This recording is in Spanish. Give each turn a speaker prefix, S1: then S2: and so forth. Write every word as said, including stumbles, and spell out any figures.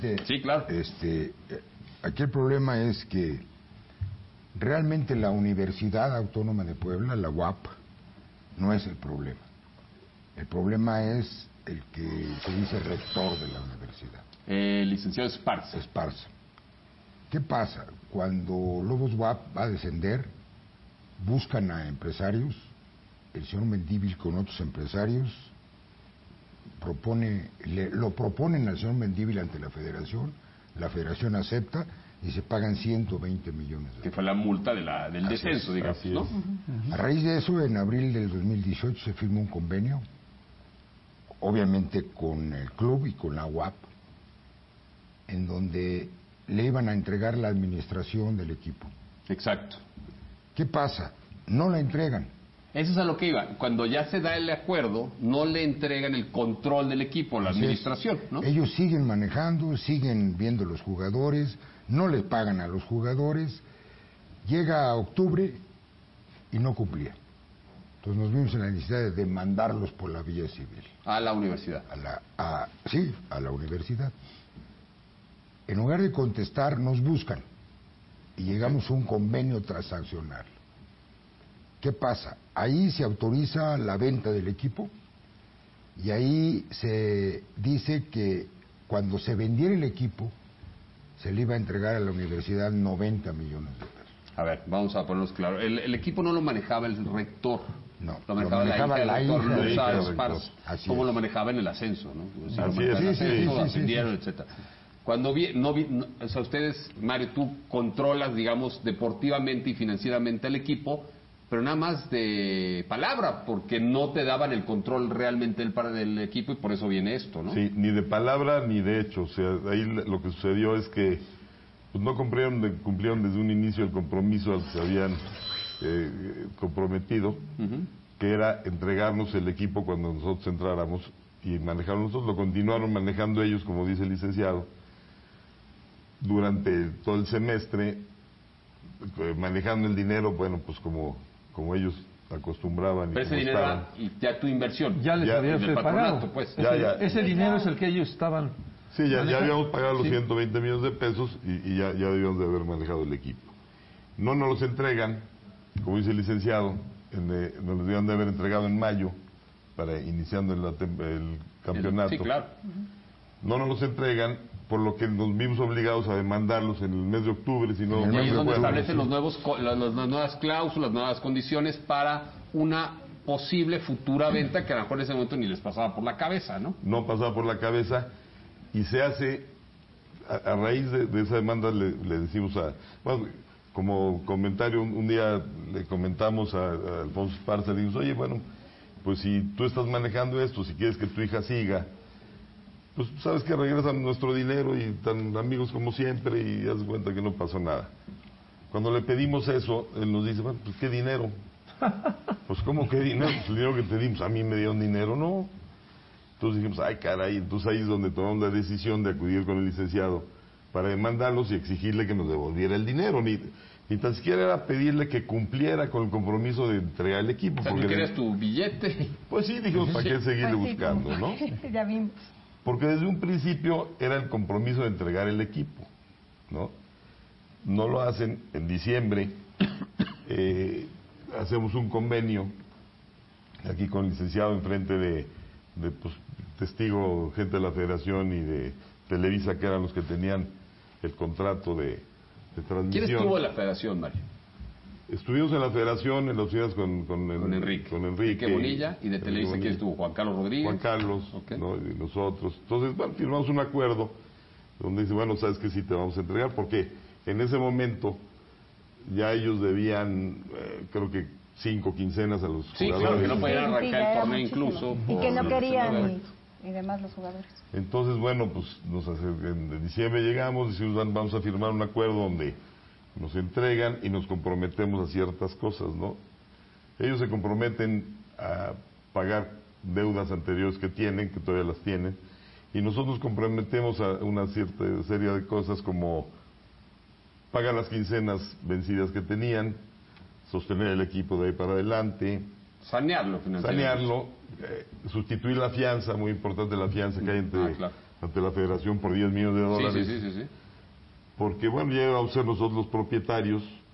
S1: Sí, claro.
S2: Este, aquí el problema es que realmente la Universidad Autónoma de Puebla, la U A P, no es el problema. El problema es el que se dice rector de la universidad.
S1: El licenciado Esparza.
S2: Esparza. ¿Qué pasa? Cuando Lobos W A P va a descender, buscan a empresarios, el señor Mendívil con otros empresarios, propone, le, lo proponen al señor Mendívil ante la federación, la federación acepta y se pagan ciento veinte millones de pesos.
S1: Que fue la multa de la, del
S2: Así
S1: descenso,
S2: es,
S1: digamos, ¿no?
S2: A raíz de eso, en abril del dos mil dieciocho se firmó un convenio, obviamente con el club y con la U A P, en donde le iban a entregar la administración del equipo.
S1: Exacto.
S2: ¿Qué pasa? No la entregan.
S1: Eso es a lo que iba. Cuando ya se da el acuerdo, no le entregan el control del equipo, la
S2: Así
S1: administración,
S2: es.
S1: ¿no?
S2: Ellos siguen manejando, siguen viendo los jugadores, no les pagan a los jugadores. Llega a octubre y no cumplía. Entonces nos vimos en la necesidad de demandarlos por la vía civil.
S1: A la universidad.
S2: A la, a, sí, a la universidad. En lugar de contestar, nos buscan y llegamos a un convenio transaccional. ¿Qué pasa? Ahí se autoriza la venta del equipo y ahí se dice que cuando se vendiera el equipo se le iba a entregar a la universidad noventa millones de pesos.
S1: A ver, vamos a ponernos claro. El, el equipo no lo manejaba el rector.
S2: No,
S1: lo manejaba,
S2: lo manejaba
S1: la,
S2: la
S1: hija del
S2: hija
S1: rector,
S2: del
S1: Luz
S2: rector.
S1: Esparza.
S2: Así
S1: Cómo
S2: es.
S1: lo manejaba en el ascenso, ¿no? O sea,
S3: Así
S1: lo manejaba
S3: es.
S1: en el
S2: Sí, sí,
S1: ascenso,
S2: sí, sí,
S1: ascendieron,
S2: sí.
S1: etcétera. Cuando vi, no vi, no, o sea, ustedes, Mario, tú controlas, digamos, deportivamente y financieramente al equipo, pero nada más de palabra, porque no te daban el control realmente del, para del equipo y por eso viene esto, ¿no?
S3: Sí, ni de palabra ni de hecho. O sea, ahí lo que sucedió es que pues, no cumplieron, de, cumplieron desde un inicio el compromiso al que se habían eh, comprometido, uh-huh. que era entregarnos el equipo cuando nosotros entráramos y manejaron nosotros. Lo continuaron manejando ellos, como dice el licenciado, durante todo el semestre, eh, manejando el dinero, bueno, pues como, como ellos acostumbraban.
S1: Pero
S3: y
S1: ese dinero era ya tu inversión.
S4: Ya les
S3: ya,
S4: había usted pagado.
S1: Pues.
S4: Ese,
S3: ya, ya.
S4: ese dinero es el que ellos estaban...
S3: Sí, ya, ya habíamos pagado los
S4: sí.
S3: ciento veinte millones de pesos y, y ya, ya debíamos de haber manejado el equipo. No nos los entregan, como dice el licenciado, en, eh, nos los debían de haber entregado en mayo, para iniciando el, el campeonato.
S1: El, sí, claro.
S3: No nos los entregan, por lo que nos vimos obligados a demandarlos en el mes de octubre, si no...
S1: Y ahí es donde
S3: recuerdo,
S1: establecen
S3: sí.
S1: los nuevos, las, las nuevas cláusulas, nuevas condiciones para una posible futura venta que a lo mejor en ese momento ni les pasaba por la cabeza, ¿no?
S3: No pasaba por la cabeza y se hace, a, a raíz de, de esa demanda le, le decimos a... Bueno, como comentario, un, un día le comentamos a, a Alfonso Esparza, le dijimos, oye, bueno, pues si tú estás manejando esto, si quieres que tu hija siga, pues sabes que regresan nuestro dinero y tan amigos como siempre y haz cuenta que no pasó nada. Cuando le pedimos eso, él nos dice, bueno, pues ¿qué dinero? Pues ¿cómo qué dinero? Pues el dinero que te dimos, a mí me dieron dinero, no. Entonces dijimos, ay caray, entonces ahí es donde tomamos la decisión de acudir con el licenciado para demandarlos y exigirle que nos devolviera el dinero. Ni, ni tan siquiera era pedirle que cumpliera con el compromiso de entregar el equipo.
S1: O sea,
S3: porque
S1: ¿tú querías tu billete?
S3: Pues sí, dijimos, ¿para qué seguirle
S5: Pues sí,
S3: buscando,
S5: como-
S3: no?
S5: Ya vimos.
S3: Porque desde un principio era el compromiso de entregar el equipo, ¿no? No lo hacen en diciembre, eh, hacemos un convenio, aquí con el licenciado enfrente de, de pues, testigo, gente de la federación y de Televisa, que eran los que tenían el contrato de, de transmisión.
S1: ¿Quién estuvo en la federación, Mario?
S3: Estuvimos en la federación, en las oficinas con, con, el-
S1: Con Enrique.
S3: con Enrique.
S1: Enrique Bonilla, y de
S3: Enrique
S1: Televisa, ¿quién
S3: Bonilla.
S1: estuvo? Juan Carlos Rodríguez.
S3: Juan Carlos,
S1: Ok.
S3: ¿no? Y nosotros. Entonces, bueno, firmamos un acuerdo donde dice, bueno, sabes que sí te vamos a entregar, porque en ese momento ya ellos debían, eh, creo que cinco quincenas a los
S1: Sí,
S3: jugadores.
S1: claro, que no podían
S5: Sí, sí,
S1: arrancar
S5: ya
S1: el
S5: era
S1: torneo
S5: muchísimo.
S1: incluso.
S5: Y que no
S1: por-
S5: querían y, y demás los jugadores.
S3: Entonces, bueno, pues nos hace- en diciembre llegamos, decimos, "Van- vamos a firmar un acuerdo donde nos entregan y nos comprometemos a ciertas cosas, ¿no? Ellos se comprometen a pagar deudas anteriores que tienen, que todavía las tienen, y nosotros nos comprometemos a una cierta serie de cosas como pagar las quincenas vencidas que tenían, sostener el equipo de ahí para adelante,
S1: Sanearlo financieramente.
S3: sanearlo, eh, sustituir la fianza, muy importante la fianza que hay entre
S1: Ah, claro.
S3: ante la federación por diez millones de
S1: Sí,
S3: dólares.
S1: sí, sí, sí, sí.
S3: Porque, bueno, llegamos a ser nosotros los propietarios